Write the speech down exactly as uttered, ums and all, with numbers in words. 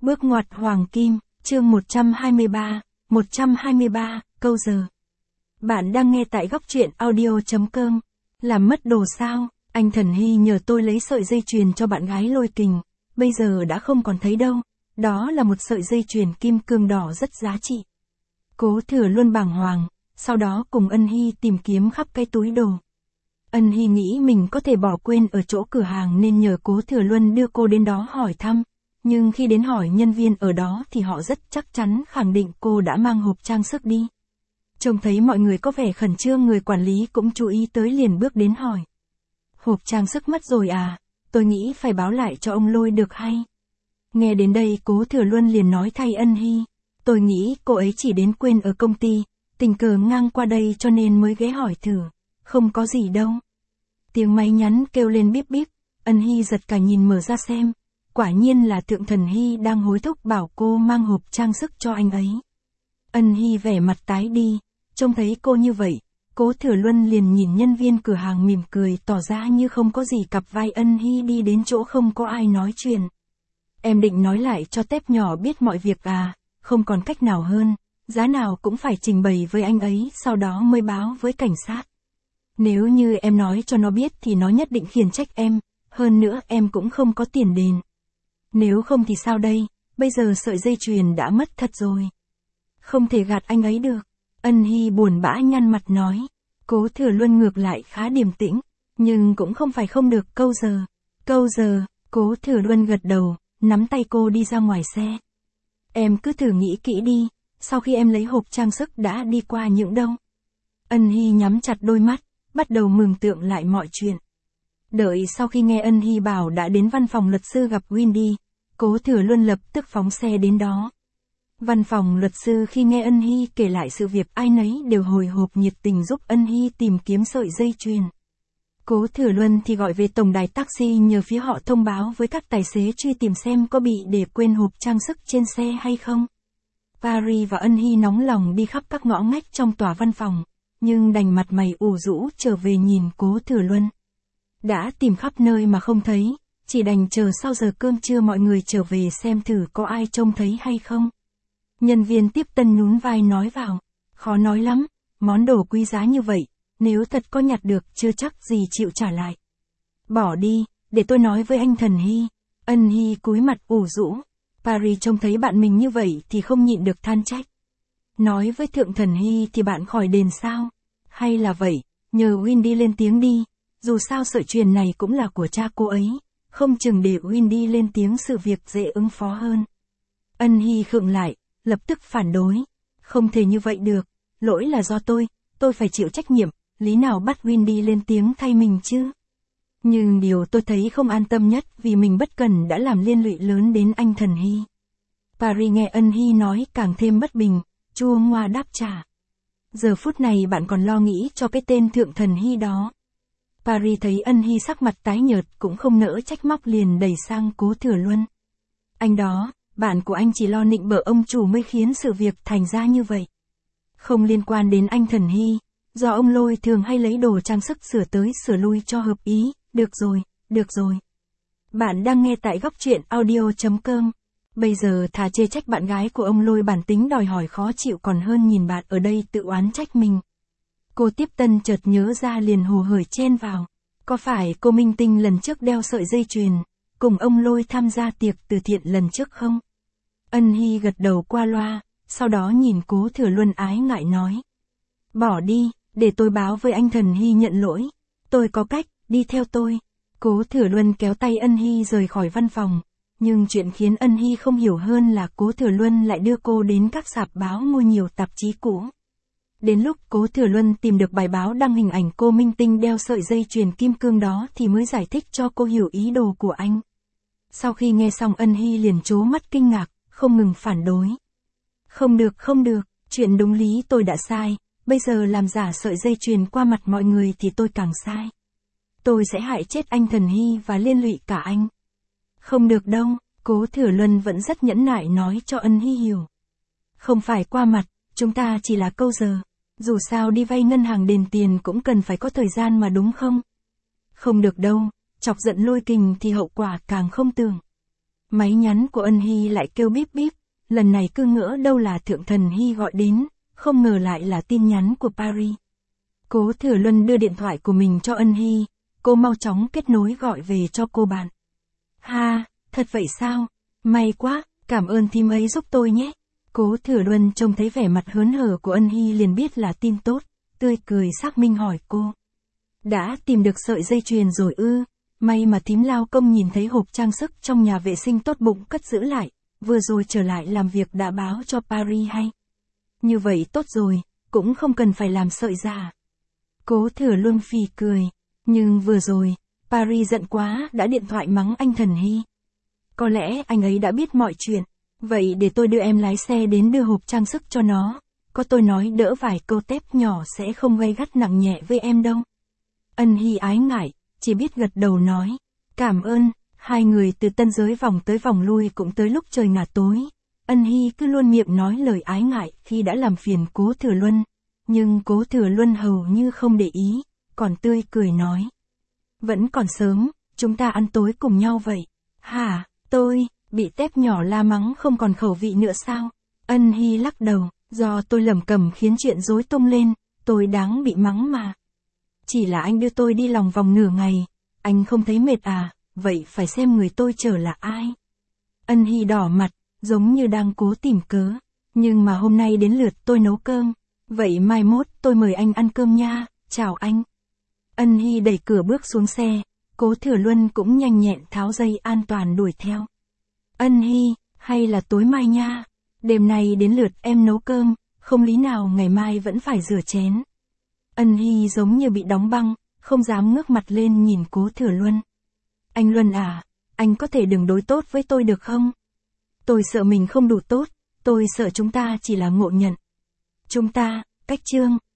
Bước ngoặt hoàng kim, chương một trăm hai mươi ba, một trăm hai mươi ba, câu giờ. Bạn đang nghe tại góc truyện audio.com. Làm mất đồ sao? Anh Thần Hy nhờ tôi lấy sợi dây chuyền cho bạn gái Lôi Kình, bây giờ đã không còn thấy đâu. Đó là một sợi dây chuyền kim cương đỏ rất giá trị. Cố Thừa Luân bàng hoàng, sau đó cùng Ân Hy tìm kiếm khắp cái túi đồ. Ân Hy nghĩ mình có thể bỏ quên ở chỗ cửa hàng nên nhờ Cố Thừa Luân đưa cô đến đó hỏi thăm. Nhưng khi đến hỏi nhân viên ở đó thì họ rất chắc chắn khẳng định cô đã mang hộp trang sức đi. Trông thấy mọi người có vẻ khẩn trương, người quản lý cũng chú ý tới liền bước đến hỏi. Hộp trang sức mất rồi à? Tôi nghĩ phải báo lại cho ông Lôi được hay? Nghe đến đây Cố Thừa Luân liền nói thay Ân Hy. Tôi nghĩ cô ấy chỉ đến quên ở công ty, tình cờ ngang qua đây cho nên mới ghé hỏi thử. Không có gì đâu. Tiếng máy nhắn kêu lên bíp bíp, Ân Hy giật cả nhìn mở ra xem. Quả nhiên là Thượng Thần Hy đang hối thúc bảo cô mang hộp trang sức cho anh ấy. Ân Hy vẻ mặt tái đi, trông thấy cô như vậy, Cố Thừa Luân liền nhìn nhân viên cửa hàng mỉm cười tỏ ra như không có gì, cặp vai Ân Hy đi đến chỗ không có ai nói chuyện. Em định nói lại cho tép nhỏ biết mọi việc à? Không còn cách nào hơn, giá nào cũng phải trình bày với anh ấy, sau đó mới báo với cảnh sát. Nếu như em nói cho nó biết thì nó nhất định khiển trách em, hơn nữa em cũng không có tiền đền. Nếu không thì sao đây, bây giờ sợi dây chuyền đã mất thật rồi. Không thể gạt anh ấy được. Ân Hy buồn bã nhăn mặt nói. Cố Thừa Luân ngược lại khá điềm tĩnh, nhưng cũng không phải không được. Câu giờ, câu giờ, Cố Thừa Luân gật đầu, nắm tay cô đi ra ngoài xe. Em cứ thử nghĩ kỹ đi, sau khi em lấy hộp trang sức đã đi qua những đâu. Ân Hy nhắm chặt đôi mắt, bắt đầu mường tượng lại mọi chuyện. Đợi sau khi nghe Ân Hy bảo đã đến văn phòng luật sư gặp Wendy, Cố Thừa Luân lập tức phóng xe đến đó. Văn phòng luật sư khi nghe Ân Hy kể lại sự việc, ai nấy đều hồi hộp nhiệt tình giúp Ân Hy tìm kiếm sợi dây chuyền. Cố Thừa Luân thì gọi về tổng đài taxi nhờ phía họ thông báo với các tài xế truy tìm xem có bị để quên hộp trang sức trên xe hay không. Paris và Ân Hy nóng lòng đi khắp các ngõ ngách trong tòa văn phòng, nhưng đành mặt mày ủ rũ trở về nhìn Cố Thừa Luân. Đã tìm khắp nơi mà không thấy, chỉ đành chờ sau giờ cơm trưa mọi người trở về xem thử có ai trông thấy hay không. Nhân viên tiếp tân nhún vai nói vào, khó nói lắm, món đồ quý giá như vậy, nếu thật có nhặt được chưa chắc gì chịu trả lại. Bỏ đi, để tôi nói với anh Thần Hy. Ân Hy cúi mặt ủ rũ. Paris trông thấy bạn mình như vậy thì không nhịn được than trách. Nói với Thượng Thần Hy thì bạn khỏi đền sao? Hay là vậy, nhờ Wendy lên tiếng đi, dù sao sợi chuyền này cũng là của cha cô ấy, không chừng để Wendy lên tiếng sự việc dễ ứng phó hơn. Ân Hy khựng lại, lập tức phản đối. Không thể như vậy được, lỗi là do tôi, tôi phải chịu trách nhiệm, lý nào bắt Wendy lên tiếng thay mình chứ? Nhưng điều tôi thấy không an tâm nhất vì mình bất cần đã làm liên lụy lớn đến anh Thần Hy. Paris nghe Ân Hy nói càng thêm bất bình, chua ngoa đáp trả. Giờ phút này bạn còn lo nghĩ cho cái tên Thượng Thần Hy đó. Paris thấy Ân Hy sắc mặt tái nhợt cũng không nỡ trách móc liền đẩy sang Cố Thừa Luân. Anh đó, bạn của anh chỉ lo nịnh bợ ông chủ mới khiến sự việc thành ra như vậy. Không liên quan đến anh Thần Hy, do ông Lôi thường hay lấy đồ trang sức sửa tới sửa lui cho hợp ý. Được rồi, được rồi. Bạn đang nghe tại góc truyện audio.com. Bây giờ thà chê trách bạn gái của ông Lôi bản tính đòi hỏi khó chịu còn hơn nhìn bạn ở đây tự oán trách mình. Cô tiếp tân chợt nhớ ra liền hồ hởi chen vào. Có phải cô Minh Tinh lần trước đeo sợi dây chuyền, cùng ông Lôi tham gia tiệc từ thiện lần trước không? Ân Hy gật đầu qua loa, sau đó nhìn Cố Thừa Luân ái ngại nói. Bỏ đi, để tôi báo với anh Thần Hy nhận lỗi. Tôi có cách, đi theo tôi. Cố Thừa Luân kéo tay Ân Hy rời khỏi văn phòng. Nhưng chuyện khiến Ân Hy không hiểu hơn là Cố Thừa Luân lại đưa cô đến các rạp báo mua nhiều tạp chí cũ. Đến lúc Cố Thừa Luân tìm được bài báo đăng hình ảnh cô Minh Tinh đeo sợi dây chuyền kim cương đó thì mới giải thích cho cô hiểu ý đồ của anh. Sau khi nghe xong Ân Hy liền trố mắt kinh ngạc, không ngừng phản đối. Không được, không được, chuyện đúng lý tôi đã sai, bây giờ làm giả sợi dây chuyền qua mặt mọi người thì tôi càng sai. Tôi sẽ hại chết anh Thần Hy và liên lụy cả anh. Không được đâu, Cố Thừa Luân vẫn rất nhẫn nại nói cho Ân Hy hiểu. Không phải qua mặt, chúng ta chỉ là câu giờ. Dù sao đi vay ngân hàng đền tiền cũng cần phải có thời gian mà đúng không? Không được đâu, chọc giận Lôi Kình thì hậu quả càng không tưởng. Máy nhắn của Ân Hy lại kêu bíp bíp, lần này cứ ngỡ đâu là Thượng Thần Hy gọi đến, không ngờ lại là tin nhắn của Paris. Cố Thừa Luân đưa điện thoại của mình cho Ân Hy, cô mau chóng kết nối gọi về cho cô bạn. Ha, thật vậy sao? May quá, cảm ơn thím ấy giúp tôi nhé. Cố Thừa Luân trông thấy vẻ mặt hớn hở của Ân Hy liền biết là tin tốt, tươi cười xác minh hỏi cô. Đã tìm được sợi dây chuyền rồi ư? May mà thím lao công nhìn thấy hộp trang sức trong nhà vệ sinh tốt bụng cất giữ lại, vừa rồi trở lại làm việc đã báo cho Paris hay. Như vậy tốt rồi, cũng không cần phải làm sợi giả. Cố Thừa Luân phì cười, nhưng vừa rồi, Paris giận quá đã điện thoại mắng anh Thần Hy. Có lẽ anh ấy đã biết mọi chuyện, vậy để tôi đưa em lái xe đến đưa hộp trang sức cho nó, có tôi nói đỡ vài câu tép nhỏ sẽ không gây gắt nặng nhẹ với em đâu. Ân Hy ái ngại, chỉ biết gật đầu nói, cảm ơn. Hai người từ tân giới vòng tới vòng lui cũng tới lúc trời ngả tối. Ân Hy cứ luôn miệng nói lời ái ngại khi đã làm phiền Cố Thừa Luân, nhưng Cố Thừa Luân hầu như không để ý, còn tươi cười nói. Vẫn còn sớm, chúng ta ăn tối cùng nhau vậy. Hả, tôi, bị tép nhỏ la mắng không còn khẩu vị nữa sao? Ân Hy lắc đầu, do tôi lẩm cẩm khiến chuyện rối tung lên, tôi đáng bị mắng mà. Chỉ là anh đưa tôi đi lòng vòng nửa ngày, anh không thấy mệt à, vậy phải xem người tôi chở là ai. Ân Hy đỏ mặt, giống như đang cố tìm cớ, nhưng mà hôm nay đến lượt tôi nấu cơm, vậy mai mốt tôi mời anh ăn cơm nha, chào anh. Ân Hy đẩy cửa bước xuống xe, Cố Thừa Luân cũng nhanh nhẹn tháo dây an toàn đuổi theo. Ân Hy, hay là tối mai nha, đêm nay đến lượt em nấu cơm, không lý nào ngày mai vẫn phải rửa chén. Ân Hy giống như bị đóng băng, không dám ngước mặt lên nhìn Cố Thừa Luân. Anh Luân à, anh có thể đừng đối tốt với tôi được không? Tôi sợ mình không đủ tốt, tôi sợ chúng ta chỉ là ngộ nhận. Chúng ta, cách chương.